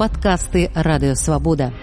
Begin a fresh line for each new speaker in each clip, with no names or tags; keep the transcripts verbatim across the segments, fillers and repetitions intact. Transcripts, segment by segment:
падкасты Радыёвабода.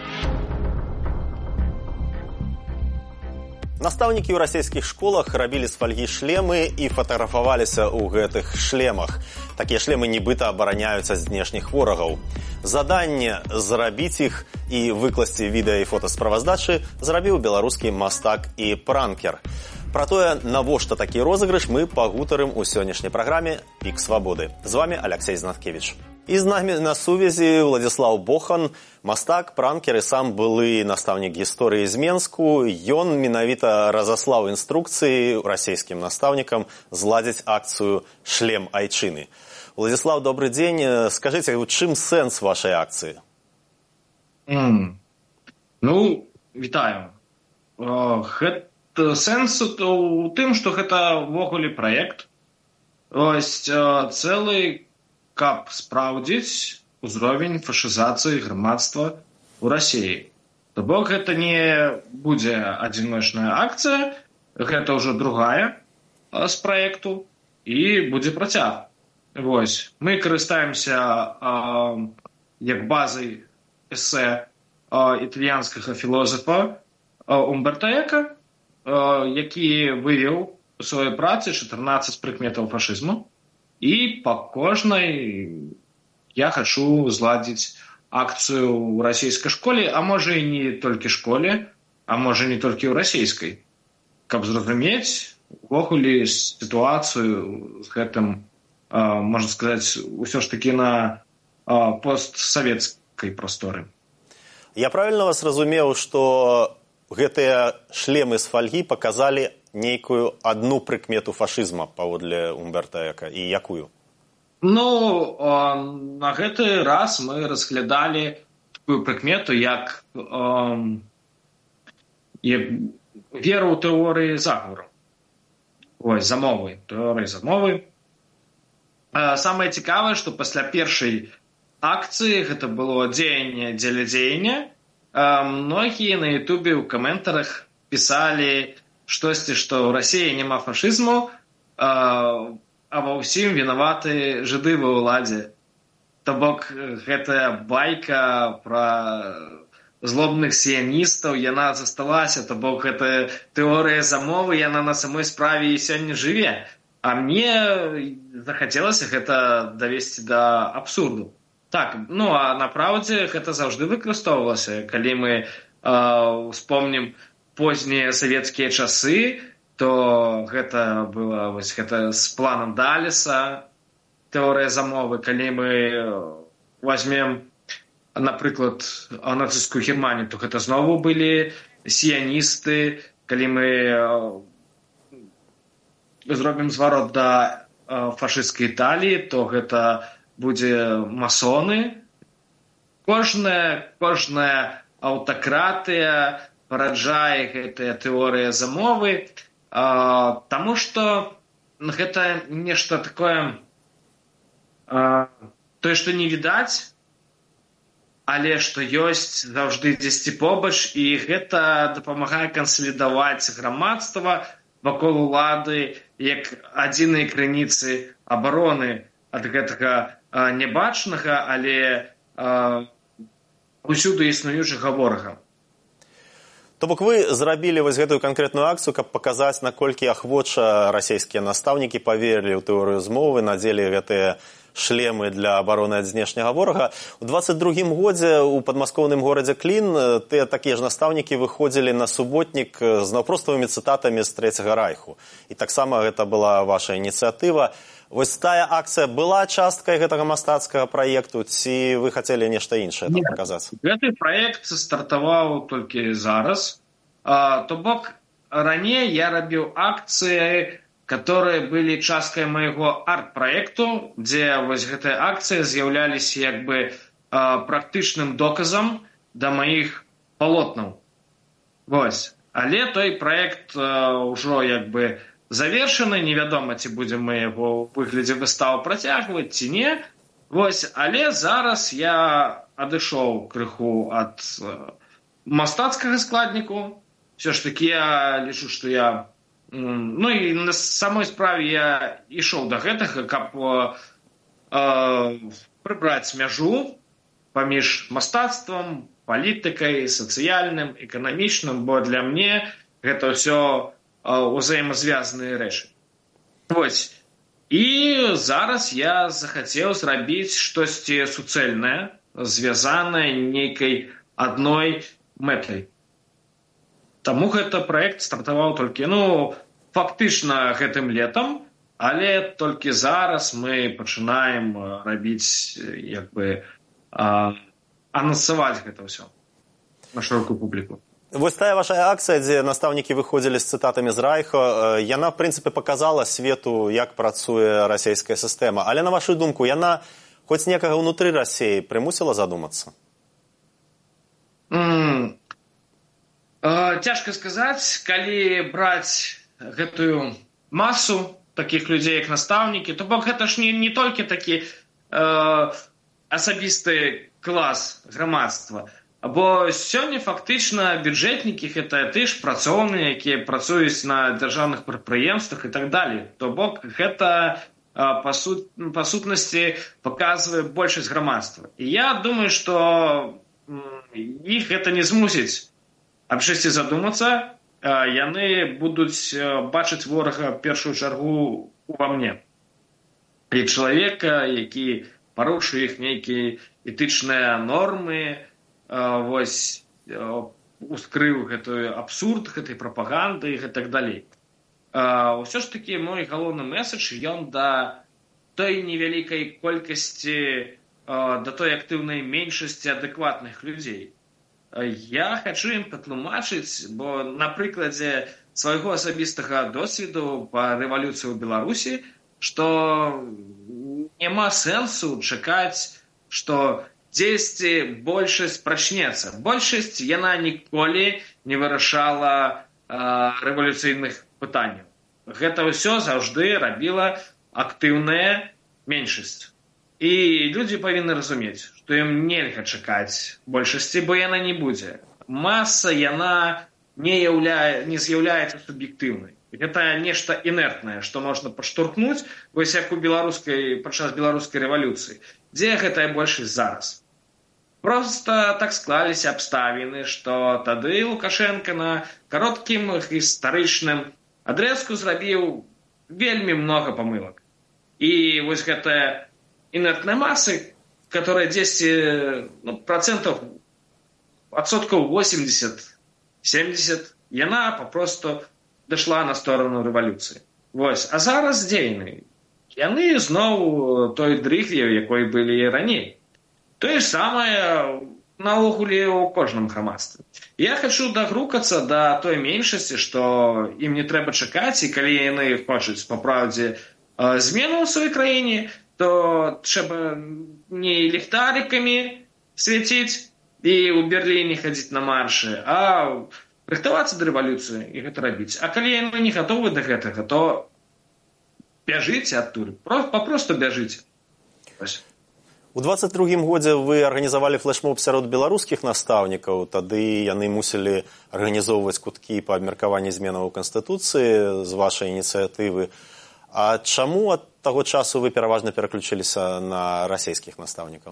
Настаўнікі ў расійскіх школах рабілі з фальгі шлемы і фатаграфаваліся ў гэтых шлемах. Такія шлемы нібыта абараняюць ад знешніх ворагаў. Заданне зрабіць іх і выкласці відэа і фотасправаздачы зрабіў беларускі мастак і пранкер. Пра тое, навошта такі розыгрыш, мы пагутарым у сённяшняй праграме «Пік свабоды». З вами Алексей Знаткевич. І з намі на сувязі Владзіслаў Бохан, мастак, пранкер і сам былы настаўнік гісторыі з Менску. Ён менавіта разаслаў інструкцыі расійскім настаўнікам зладзіць акцыю «Шлем айчыны». Владзіслаў, добры дзень. Скажыце, у чым сэнс вашай акцыі?
Mm. Ну, вітаю. Гэта сэнс у тым, што гэта ўвогуле праект. Ось цэлы каб спраўдзіць узровень фашызацыі грамадства ў Расіі. То бок гэта не будзе адзіночная акцыя, гэта ўжо другая з праекту і будзе працяг. Вось, мы карыстаемся а, як базай эсэ а, італьянскага філозафа а, Умберта Эка, а, які вывеў у сваёй працы чатырнаццаць прыкметаў фашызму. І па кожнай я хачу зладзіць акцыю ў расійскай школе, а можа і не толькі школе, а можа не толькі ў расійскай, каб зразумець увогуле сітуацыю з гэтым, а, можна сказаць, усё ж такі на а, постсавецкай прасторы.
Я правільна вас разумеў, што гэтыя шлемы з фальгі паказалі нейкую адну прыкмету фашызма паводле Умберта Эка, і якую?
Ну, на гэты раз мы разглядалі такую прыкмету, як, як веру ў тэорыі заговору. Ой, замовы, тэорыі замовы. Самае цікавае, што пасля першай акцыі, гэта было дзеянне дзеля дзеяння, многія на ютубе ў каментарах пісалі штосьці, што ў Расіі няма фашызму, а, а ва ўсім вінаваты жыды ва ўладзе. То бок гэтая байка пра злобных сіяністаў, яна засталася, то бок гэта тэорыя замовы, яна на самой справе і сёння жыве. А мне захацелася гэта давесці да абсурду. Так, ну а напраўдзе гэта заўжды выкарыстоўвалася. Калі мы э, успомнім познія савецкія часы, то гэта было вось гэта з планам Далеса, тэорыя замовы. Калі мы возьмем, напрыклад, нацысцкую Германію, то гэта знову былі сіяністы. Калі мы зробім зварот да фашысцкай Італіі, то гэта будзе масоны. Кожная, кожная аўтакратыя параджае гэтая тэорыя замовы, а, таму што гэта нешта такое, а, тое, што не відаць, але што ёсць заўжды дзесьці побач, і гэта дапамагае кансалідаваць грамадства вакол улады як адзінай крыніцы абароны ад гэтага а, нябачнага, але а, усюды існуючага ворага.
То бок вы зрабілі вось гэтую канкрэтную акцыю, каб паказаць, наколькі ахвоча расійскія настаўнікі паверылі ў тэорыю змовы, надзелі гэтыя шлемы для абароны ад знешняга ворага. У дваццаць другім годзе ў падмаскоўным горадзе Клін тыя такія ж настаўнікі выходзілі на суботнік з наўпроставымі цытатамі з Трэцяга райху. І таксама гэта была ваша ініцыятыва. Вось тая акцыя была часткай гэтага мастацкага праекту, ці вы хацелі нешта іншае там паказаць?
Гэты праект стартаваў толькі зараз. А, то бок, раней я рабіў акцыі, которые былі часткай майго арт-праекту, дзе вось гэтыя акцыі з'яўляліся як бы а, практычным доказам да маіх палотнаў. Вось. Але той праект а, ўжо як бы завершаны, невядома, ці будзем мы яго ў выглядзе выставы працягваць, ці не. Вось, але зараз я адышоў крыху ад э, мастацкага складніку. Все ж таки я лічу, што я... Ну і на самой справе я ішоў да гэтага, каб э, прыбраць мяжу паміж мастацтвам, палітыкай, сацыяльным, эканамічным, бо для мне гэта ўсё ўзаемазвязаныя рэчы. Вось. І зараз я захацеў зрабіць штосьці суцэльнае, звязанае нейкай адной мэтай. Таму гэта праект стартаваў толькі, ну, фактычна гэтым летам, але толькі зараз мы пачынаем рабіць, як бы, анансаваць гэта ўсё на шырокую публіку.
Вось тая ваша акцыя, дзе настаўнікі выходзілі з цытатамі з Райха, яна, в прынцыпе, показала свету, як працуе расійская сістэма. Але, на вашу думку, яна хоць некага ўнутры Расіі прымусіла задумацца?
Mm. Uh, цяжка сказаць, калі браць гэтую масу такіх людзей, як настаўнікі, то бок гэта ж не, не толькі такі uh, асабісты клас грамадства. Бо сёння фактычна бюджэтнікі гэта ты ж працоўныя, якія працуюць на дзяржаўных прадпрыемствах і так далей. То бок гэта uh, па, сут, па сутнасці паказвае большасць грамадства. І я думаю, што іх гэта не змусіць аб чымсьці задумацца, яны будуць бачыць ворага в першую чаргу ува мне. І чалавека, які парушыў іх нейкія этычныя нормы, вось, ускрыў гэтую абсурд, гэтай прапаганды і так далей. Усё ж такі мой галоўны месседж, ён да той невялікай колькасці, да той актыўнай меншасці адэкватных людзей. Я хачу ім патлумачыць, бо на прыкладзе свайго асабістага досведу па рэвалюцыі ў Беларусі, што няма сэнсу чакаць, што дзесьці большасць прачнецца. Большасць яна ніколі не вырашала э, рэвалюцыйных пытанняў. Гэта ўсё заўжды рабіла актыўная меншасць. І людзі павінны разумець, што ім нельга чакаць большасці, бо яна не будзе. Маса, яна не, яўля... не з'яўляецца суб'ектыўнай. Гэта нешта інертнае, што можна падштурхнуць, вось як у беларускай, падчас беларускай рэвалюцыі. Дзе гэтая большасць зараз? Проста так склаліся абставіны, што тады Лукашенко на кароткім гістарычным адрэзку зрабіў вельмі много памылак. І вось гэтая інертная масы, которая дзесьці ну, процентов, адсоткаў восемьдесят-семьдесят, яна попросту дошла на сторону рэвалюцыі. Вось. А зараз дзе яны? Яны зноў той дрыхлі, якой былі раней. Тое ж самае наогуле ў кожным грамадстве. Я хачу дагрукацца да той меншасці, што ім не трэба чакаць, і калі яны хочуць па праўдзе змену ў сваёй краіне, то трэба не ліхтарикамі свяціць і ў Берліне хадзіць на маршы, а рыхтавацца да рэвалюцыі і гэта рабіць. А калі яны не гатовы да гэтага, то бяжыце адтуль, папросту бяжыце.
У дваццаць другім годзе вы арганізавалі флешмоб сярод беларускіх настаўнікаў, тады яны мусілі арганізоўваць куткі па абмеркаванні зменаў у Канстытуцыі з вашай ініцыятывы. А чаму ад таго часу вы пераважна пераключыліся на расійскіх настаўнікаў?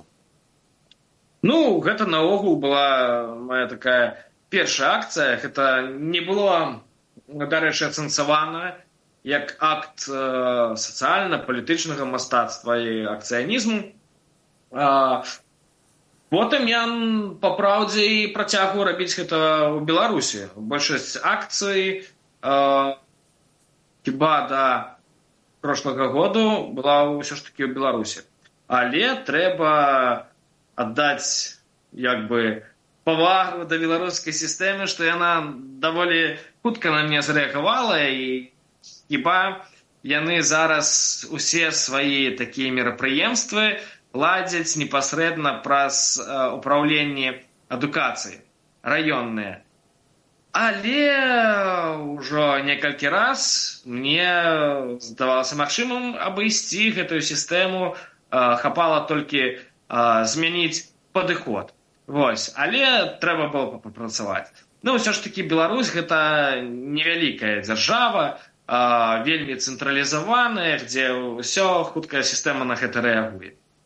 Ну, гэта наогул была моя такая першая акцыя. Гэта не было, дарэчы, ацэнсавана як акт э, сацыяльна-палітычнага мастацтва і акцыянізму. А, потым я, па праўдзе, і працягваю рабіць гэта ў Беларусі. Большасць акцый э, хіба да прошлого году была ўсё ж такі ў Беларусі. Але трэба аддаць як бы павагу да беларускай сістэмы, што яна даволі хутка на мяне зрэагавала, і хіба яны зараз усе свае такія мерапрыемствы ладзяць непасрэдна праз управленне адукацыі раённыя. Але ўжо некалькі раз мне здавалася магчымым абысці гэтую сістэму, хапала толькі змяніць падыход. Вось. Але трэба было папрацаваць. Ну, ўсё ж такі Беларусь гэта невялікая дзяржава, вельмі цэнтралізаваная, дзе ўсё хуткая сістэма на гэта рэагуе.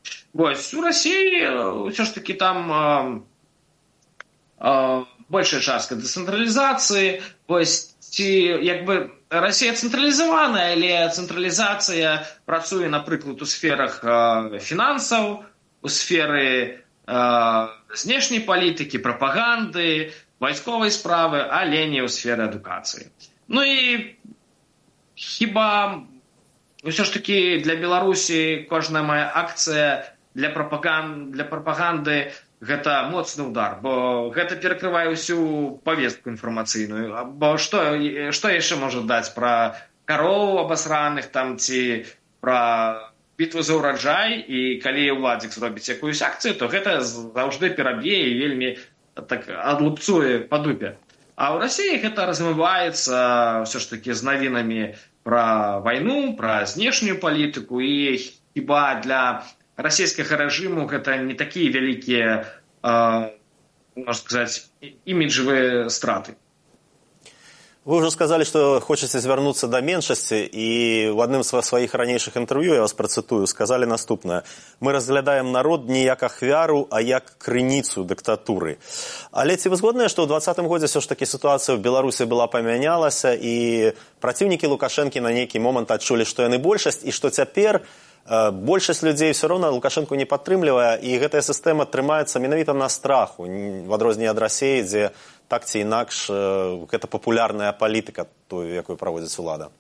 Вось у России ўсё ж таки там э, э, большая частка дэцэнтралізацыі. Вось ці як бы Россия цэнтралізаваная, але цэнтралізацыя працуе, напрыклад, у сферах э, фінансаў, у сферы э, знешняй палітыкі, прапаганды, вайсковай справы, але не ў сферы адукацыі. Ну і хіба ўсё ж таки для Беларусі кожная моя акцыя для прапаганды, для прапаганды гэта моцны удар, бо гэта перакрывае ўсю павестку інфармацыйную. Бо што, што яшчэ можа даць пра кароў абасраных там ці пра бітву за ўраджай, і калі ўладзік зробіць якуюсь акцыю, то гэта заўжды пераб'е і вельмі так адлупцуе па дупе. А ў Расіі гэта размываецца ўсё ж таки з навінамі пра вайну, пра знешнюю палітыку, і хіба для расійскага рэжыму гэта не такія вялікія, э, можна сказаць, іміджавыя страты.
Вы уже сказали, что хочете звярнуцца да меншасці, і в адным з сваіх ранейшых інтэрв'ю, я вас працытую, сказали наступнае: мы разглядаем народ не як ахвяру, а як крыніцу дыктатуры. Але ці вы згодныя, што ў двадцатым годзе все ж таки сітуацыя ў Беларусі была памянялася, і праціўнікі Лукашэнкі на нейкі момант адчулі, што яны большасць, і што цяпер большасць людзей все роўна Лукашэнку не падтрымлівае, і гэтая сістэма трымаецца менавіта на страху, в адрозненне ад Расіі, дзе так ці інакш гэта папулярная палітыка, тую, якую праводзіць улада.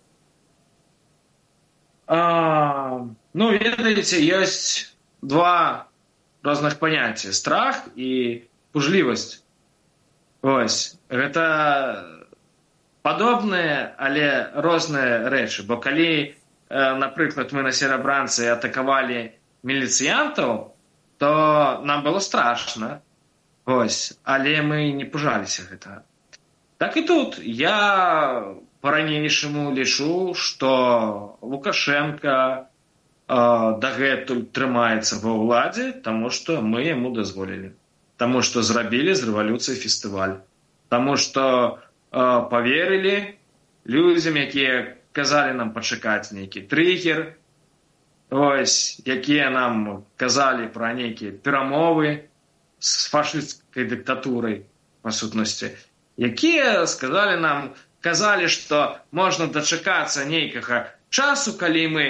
А, ну, ведаеце, ёсць два розных паняцця: страх і пужлівасць. Вось, гэта падобныя, але розныя рэчы, бо калі, напрыклад, мы на Серабранцы атакавалі міліцыянтаў, то нам было страшна. Ось, але мы не пужаліся гэтага. Так і тут. Я па-ранейшаму лічу, што Лукашенка э, дагэтуль трымаецца ва ўладзе, таму што мы яму дазволілі. Таму што зрабілі з рэвалюцыі фестываль. Таму што э, паверылі людзям, якія казалі нам пачакаць нейкі трыгер, ось, якія нам казалі пра нейкія перамовы з фашысцкай дыктатурай, па сутнасці, якія сказалі нам, казалі, што можна дачакацца нейкага часу, калі мы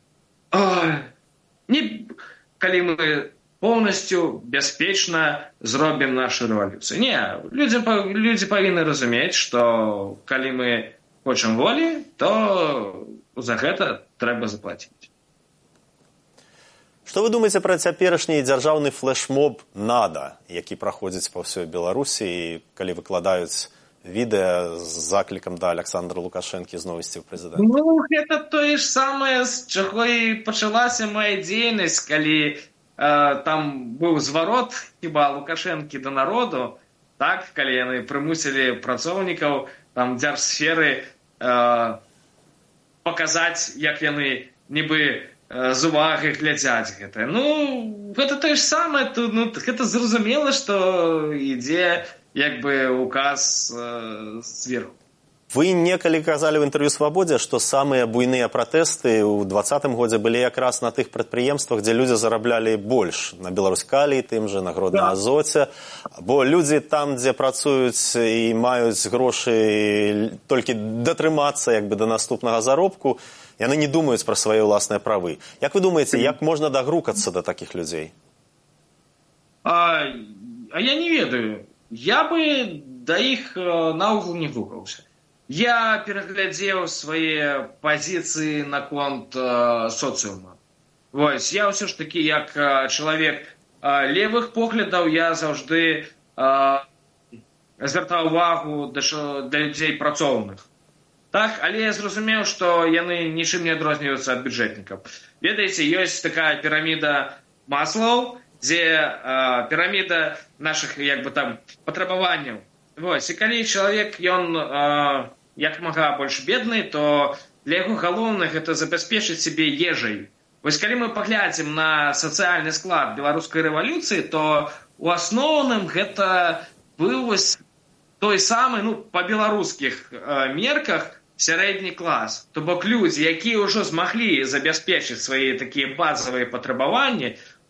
о, не, калі мы поўнасцю бяспечна зробім нашу рэвалюцыю. Не, людзі, людзі павінны разумець, што калі мы хочам волі, то за гэта трэба заплаціць.
Што вы думаеце пра цяперашні дзяржаўны флешмоб «Нада», які праходзіць па ўсёй Беларусі, і калі выкладаюць відэа з заклікам да Александра Лукашэнкі зноў ісці ў прэзідэнт?
Ну, гэта тое ж самае, з чаго і пачалася моя дзейнасць, калі э, там быў зварот хіба Лукашэнкі да народу, так, калі яны прымусілі працоўнікаў там дзяржсферы э, паказаць, як яны нібы з увагай глядзяць гэта. Ну, гэта тое ж самае, то, ну, гэта зразумела, што ідзе як бы указ э, зверху.
Вы некалі казалі ў інтэрв'ю «Свабодзе», што самыя буйныя пратэсты ў двадцатым годзе былі якраз на тых прадпрыемствах, дзе людзі зараблялі больш, на Беларуськаліі, тым жа, на Гродна-Азоце, бо людзі там, дзе працуюць і маюць грошы толькі датрымацца як бы да наступнага заробку, яны не думаюць пра свае ўласныя правы. Як вы думаеце, як можна дагрукацца да такіх людзей?
А, а я не ведаю. Я бы да іх наогул не грукаўся. Я пераглядзеў свае пазіцыі наконт э, соцыума. Вось, я ўсё ж такі, як э, чалавек э, левых поглядаў, я заўжды э, звяртаў увагу да, да людзей працоўных. Так, але я зразумеў, што яны нічым не адрозніваюцца ад бюджэтнікаў. Ведаеце, ёсць такая піраміда Маслоў, дзе э, піраміда нашых, як бы там, патрабаванняў. Вось, і калі чалавек, ён э, як мага больш бедны, то для яго галоўнае гэта забяспечыць сябе ежай. Вось калі мы паглядзім на сацыяльны склад беларускай рэвалюцыі, то у асноўным гэта быў вось той самы, ну, па беларускіх э, мерках, сярэдні клас. То бок людзі, якія ўжо змаглі забяспечыць свае такія базавыя патрабаванні,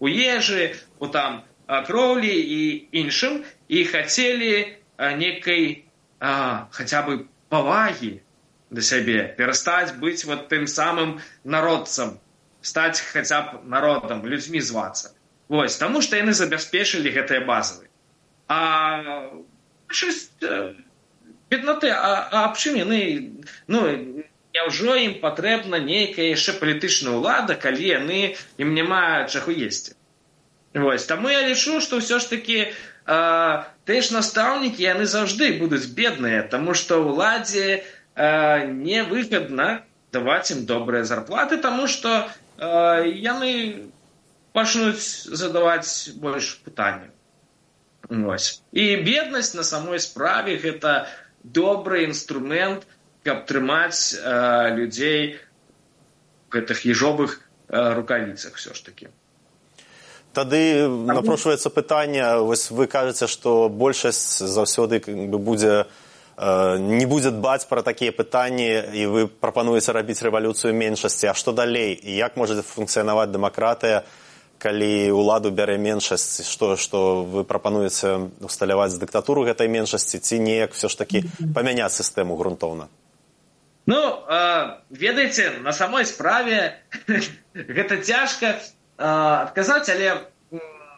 у ежы, у там кроўлі і іншым, і хацелі некай а, хаця бы павагі да сябе, перастаць быць вот тым самым народцам, стаць хаця б народам, людзьмі звацца. Вось, таму што яны забяспечылі гэтыя базавы. А большасць беднаты, а, а аб чым яны, ну, няўжо ім патрэбна нейкая яшчэ палітычная ўлада, калі яны ім няма чаго есці. Вось, таму я лічу, што ўсё ж такі э, тыя ж настаўнікі, яны заўжды будуць бедныя, таму што ўладзе э, невыгадна даваць ім добрыя зарплаты, таму што э, яны пачнуць задаваць больш пытанняў. Вось. І беднасць на самой справе гэта добры інструмент, каб трымаць э, людзей в гэтых ежовых э, рукавіцах все ж таки.
Тады напрошваецца пытанне, вось вы кажаце, што большасць заўсёды как бы будзе э, не будзе дбаць пра такія пытанні, і вы прапануеце рабіць рэвалюцыю меншасці. А што далей? І як можа функцыянаваць дэмакратыя, калі ўладу бярэ меншасць, што, што вы прапануеце усталяваць дыктатуру гэтай меншасці, ці неяк все ж такі памяняць сістэму грунтоўна?
Ну, э, ведаеце, на самой справе гэта цяжка э, адказаць, але э,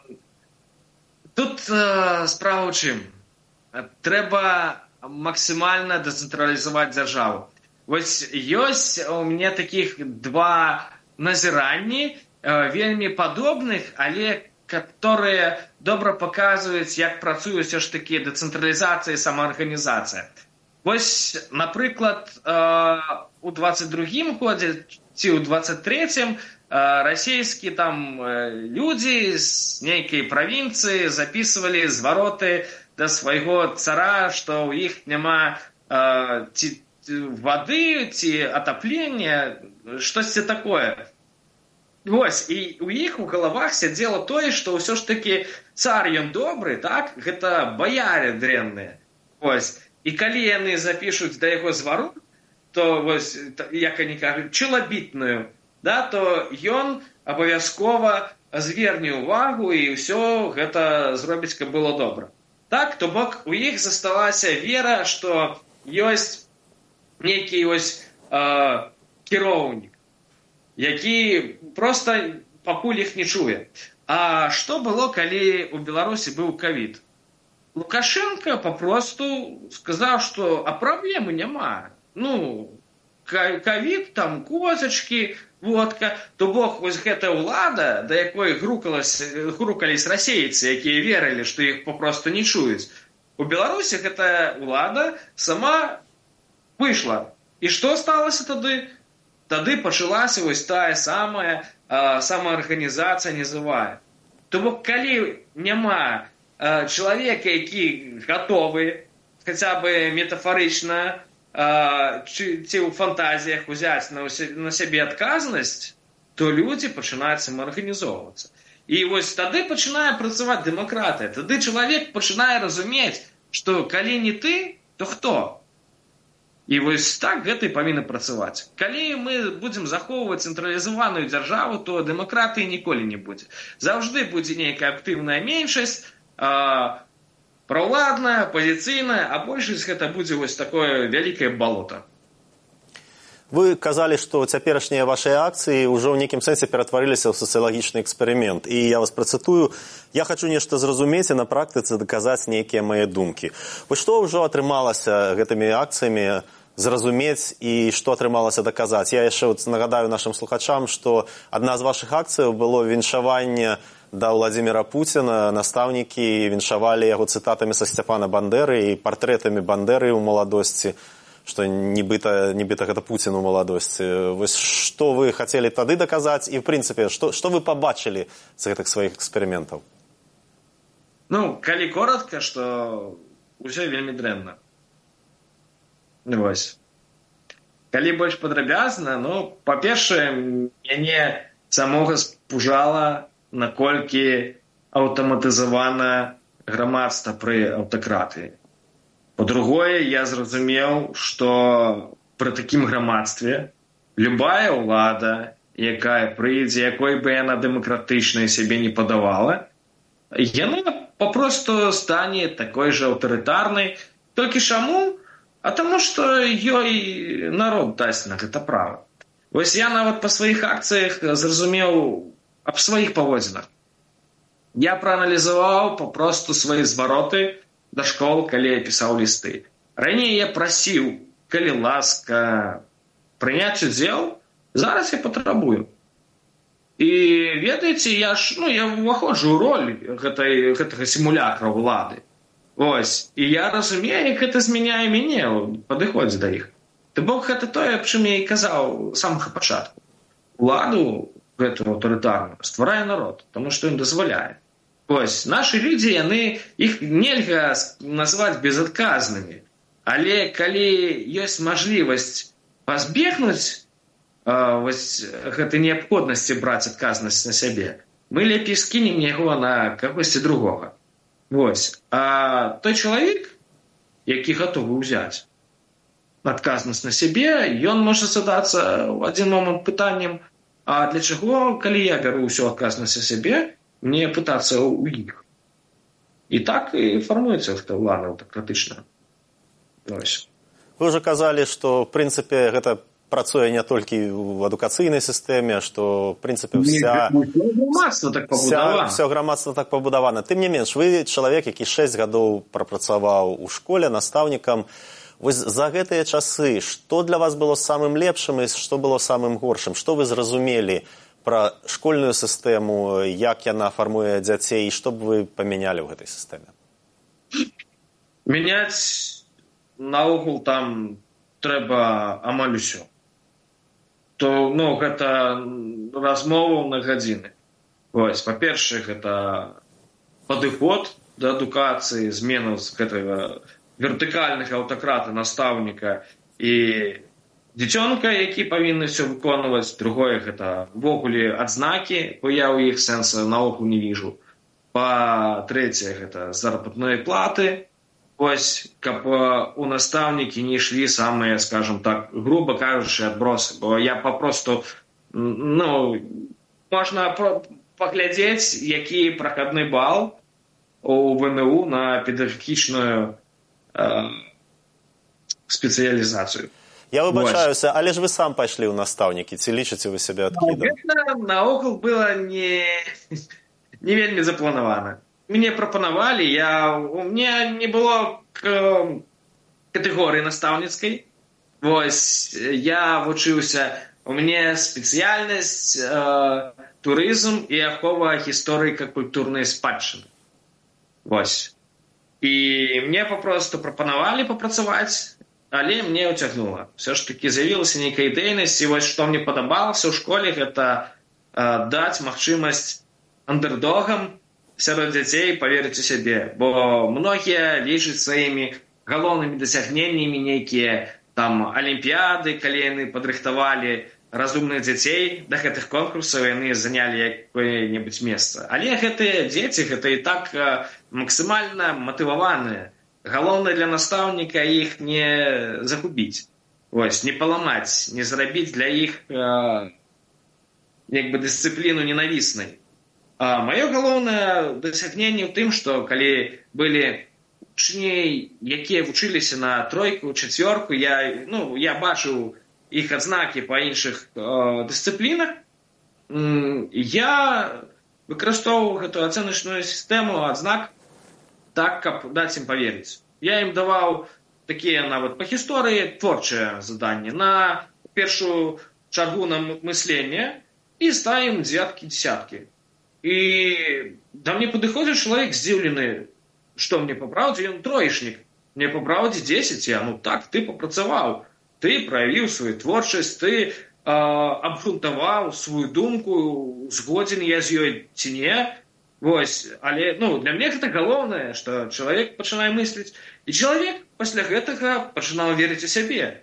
тут э, справа ў чым? Трэба максімальна дэцэнтралізаваць дзяржаву. Вось ёсць у мяне такіх два назіранні, вельмі падобных, але которые добра паказваюць, як працуе ўсё ж такі дэцэнтралізацыя і самаарганізацыя. Вось, напрыклад, у двадцать другім годзе ці ў двадцать трэцім расійскі там людзі з нейкай правінцыі запісвалі звароты да свайго цара, што ў іх няма ці вады, ці атаплення, штосьці такое. Вось, і у іх у галавах сядзела тое, што ўсё ж такі цар ён добры, так? Гэта баяры дрэнныя. Вось. І калі яны запішуць да яго звару, то, вось, як они кажуць, чалабітную, да, то ён абавязкова зверне ўвагу і ўсё гэта зробіць, каб было добра. Так, то бок у іх засталася вера, што ёсць нейкі ось э, кіроўнік, які проста пакуль іх не чуе. А што было, калі ў Беларусі быў ковід? Лукашенко папросту сказаў, што а праблемы няма. Ну, ковід, там козачкі, водка. То бок, вось гэта ўлада, да якой грукались расейцы, якія верылі, што іх папросту не чуюць. У Беларусі гэта ўлада сама выйшла. І што сталася тады? Тады пачалася вось тая самая а, самаарганізацыя низавая. То бок, калі няма а, чалавека, які гатовы хаця бы метафарычна а, ці, ці ў фантазіях узяць на, на сябе адказнасць, то людзі пачынаюць самаарганізоўвацца. І вось тады пачынае працаваць дэмакратыя. Тады чалавек пачынае разумець, што калі не ты, то хто? І вось так гэта і павінна працаваць. Калі мы будзем захоўваць цэнтралізаваную дзяржаву, то дэмакратыі ніколі не будзе. Заўжды будзе нейкая актыўная меншасць, а, праўладная, апазіцыйная, а большасць гэта будзе вось такое вялікае балота.
Вы казалі, што цяперашнія вашыя акцыі ўжо ў нейкім сэнсе ператварыліся ў сацыялагічны эксперымент. І я вас працытую: я хачу нешта зразумець і на практыцы даказаць нейкія мае думкі. Вось што ўжо атрымалася гэтымі акцыямі зразумець і што атрымалася даказаць? Я яшчэ вот нагадаю нашым слухачам, што адна з вашых акцыяў было віншаванне да Владзіміра Пуціна. Настаўнікі віншавалі яго цытатамі са Сцяпана Бандеры і партрэтамі Бандеры ў маладосці, што нібыта, нібыта гэта Пуцін у маладосці. Вось што вы хацелі тады даказаць і, в прынцыпе, што, што вы пабачылі з гэтых сваіх эксперыментаў?
Ну, калі коротка, што ўсё вельмі дрэнна. Вось. Калі больш падрабязна, ну, па-першае, мяне самога спужала, наколькі аўтаматызавана грамадства пры аўтакратыі. По-другое, я зразумеў, што пры такім грамадстве любая ўлада, якая прыйдзе, якой бы яна дэмакратычнай сябе не падавала, яна папросту стане такой жа аўтарытарнай. Толькі чаму? А таму, што ёй народ дасць на гэта права. Вось я нават па сваіх акцыях зразумеў аб сваіх паводзінах. Я прааналізаваў папросту свае звароты да школ, калі я пісаў лісты. Раней я прасіў, калі ласка, прыняць удзел, зараз я патрабую. І ведаеце, я ж, ну, я ўваходжу ў роль гэтай, гэтага сімулякра ўлады. Вось. І я разумею, як гэта змяняе мяне ў падыходзе да іх. То бок гэта тое, аб чым я і казаў з самага пачатку. Уладу гэтую аўтарытарную стварае народ, таму што ім дазваляе. Вось, нашы людзі, яны, іх нельга назваць безадказнымі. Але калі ёсць мажлівасць пазбегнуць э, вось гэтай неабходнасці браць адказнасць на сябе, мы лепей скінем яго на кагосьці другога. Вось. А той чалавек, які гатовы ўзяць адказнасць на сябе, ён можа задацца ў адзін момант пытаннем, а для чаго, калі я бяру ўсю адказнасць на сябе, мне пытацца ў іх. І так і фармуецца гэта ўлада аўтакратычная. Вось.
Вы ўжо казалі, што, в прынцыпе, гэта працуе не толькі ў адукацыйнай сістэме, што, в прынцыпе, вся...
грамадства так пабудавана.
Все грамадства так пабудавана. Тым не менш, вы чалавек, які шэсць гадоў прапрацаваў у школе настаўнікам. Вось за гэтыя часы, што для вас было самым лепшым і што было самым горшым? Што вы зразумелі пра школьную сістэму, як яна фармуе дзяцей, і што б вы памянялі ў гэтай сістэме?
Мяняць наогул там трэба амаль усё. То, ну, гэта размову на гадзіны. Вось, па-першае, гэта падыход да адукацыі, змена з гэтага вертыкальнага аўтакрата настаўніка і дзіцёнка, які павінны ўсё выконваць. Другое, гэта ввогуле адзнакі, бо я ў іх сэнса наогул не віжу. Па-трэцяе, гэта заработныя платы. Вось, каб у настаўнікі не ішлі самыя, скажам так, груба кажучы, адбросы. Бо я папросту, ну, можна паглядзець, які прахадны бал у ВНУ на педагагічную э, спецыялізацыю.
Я выбачаюся, але ж вы сам пайшлі ў настаўнікі, ці лічыце вы сябе адкідам?
Гэта наогул было не, не вельмі запланавана. Мне прапанавалі, я, у меня не было к, катэгорыі настаўніцкай. Вось, я вучыўся, у мяне спецыяльнасць э, турызм і ахова гісторыка-культурнай спадчыны. Вось. І мне папросту прапанавалі папрацаваць, але мне ўцягнула. Все ж таки з'явілася нейкая ідэйнасць, і вось што мне падабалася ў школе, гэта э, даць магчымасць андэрдогам сярод дзяцей паверыць у сябе. Бо многія лічаць сваімі галоўнымі дасягненнямі нейкія там алімпіяды, калі яны падрыхтавалі разумных дзяцей да гэтых конкурсаў, яны занялі якое-небудзь месца. Але гэтыя дзеці, гэта і так э, максімальна матываваныя. Галоўнае для настаўніка іх не загубіць, вось, не паламаць, не зрабіць для іх э, як бы дысцыпліну ненавіснай. А маё галоўнае дасягненне ў тым, што калі былі вучні, якія вучыліся на тройку, чацвёрку, я, ну, я бачыў іх адзнакі па іншых э, дысцыплінах, м, я выкарыстоўваў гэту ацэначную сістэму адзнак так, каб даць ім паверыць. Я ім даваў такія нават па гісторыі творчыя заданні на першую чаргу на мысленне і ставім дзевяткі, дзесяткі. І да мне падыходзіць чалавек здзіўлены, што мне па праўдзе, ён троечнік. Мне па праўдзе дзесяць, я, ну так, ты папрацаваў, ты праявіў сваю творчасць, ты э, абгрунтаваў сваю думку, згодзін я з ёй ці не. Вось, але, ну, для мяне гэта галоўнае, што чалавек пачынае мысліць, і чалавек пасля гэтага пачынаў верыць у сябе.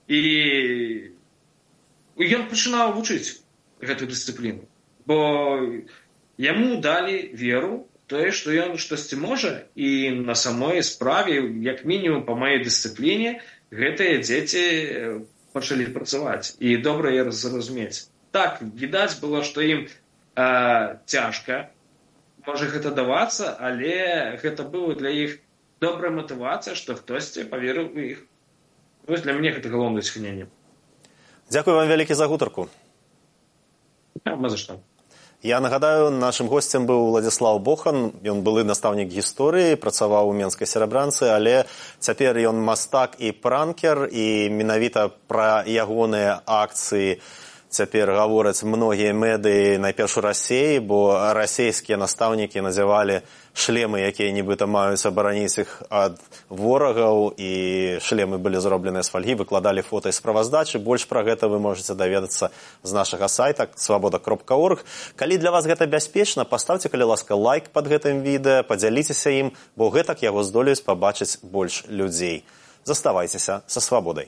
І ён пачынаў вучыць гэтую дысцыпліну. Бо яму далі веру, тое, што ён штосьці можа, і на самой справе, як мінімум па маёй дысцыпліне, гэтыя дзеці пачалі працаваць. І добра я зразумець. так відаць было, што ім э, цяжка можа гэта давацца, але гэта было для іх добрая матывацыя, што хтосьці паверыў у іх. Вось для мяне гэта галоўнае схіненне.
Дзякую вам вялікі за гутарку.
Няма за што.
Я нагадаю, нашым госцем быў Уладзіслаў Бохан, ён былы настаўнік гісторыі, працаваў у Менскай серабрянцы, але цяпер ён мастак і пранкер, і менавіта пра ягоныя акцыі цяпер гавораць многія медыі, найперш у Расіі, бо расійскія настаўнікі называлі шлемы, якія нібыта маюць абараніць іх ад ворагаў, і шлемы былі зробленыя з фальгі, выкладалі фота і справаздачы. Больш пра гэта вы можаце даведацца з нашага сайта свабода кропка орг. Калі для вас гэта бяспечна, паставце, калі ласка, лайк пад гэтым відэа, падзяліцеся ім, бо гэтак яго здолеюць пабачыць больш людзей. Заставайцеся са свабодай.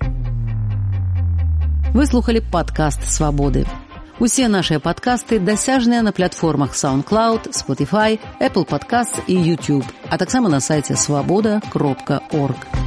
Вы слухали падкаст «Свабоды». Усе нашыя падкасты дасяжныя на платформах SoundCloud, Spotify, Apple Podcasts і YouTube, а таксама на сайце свабода кропка орг.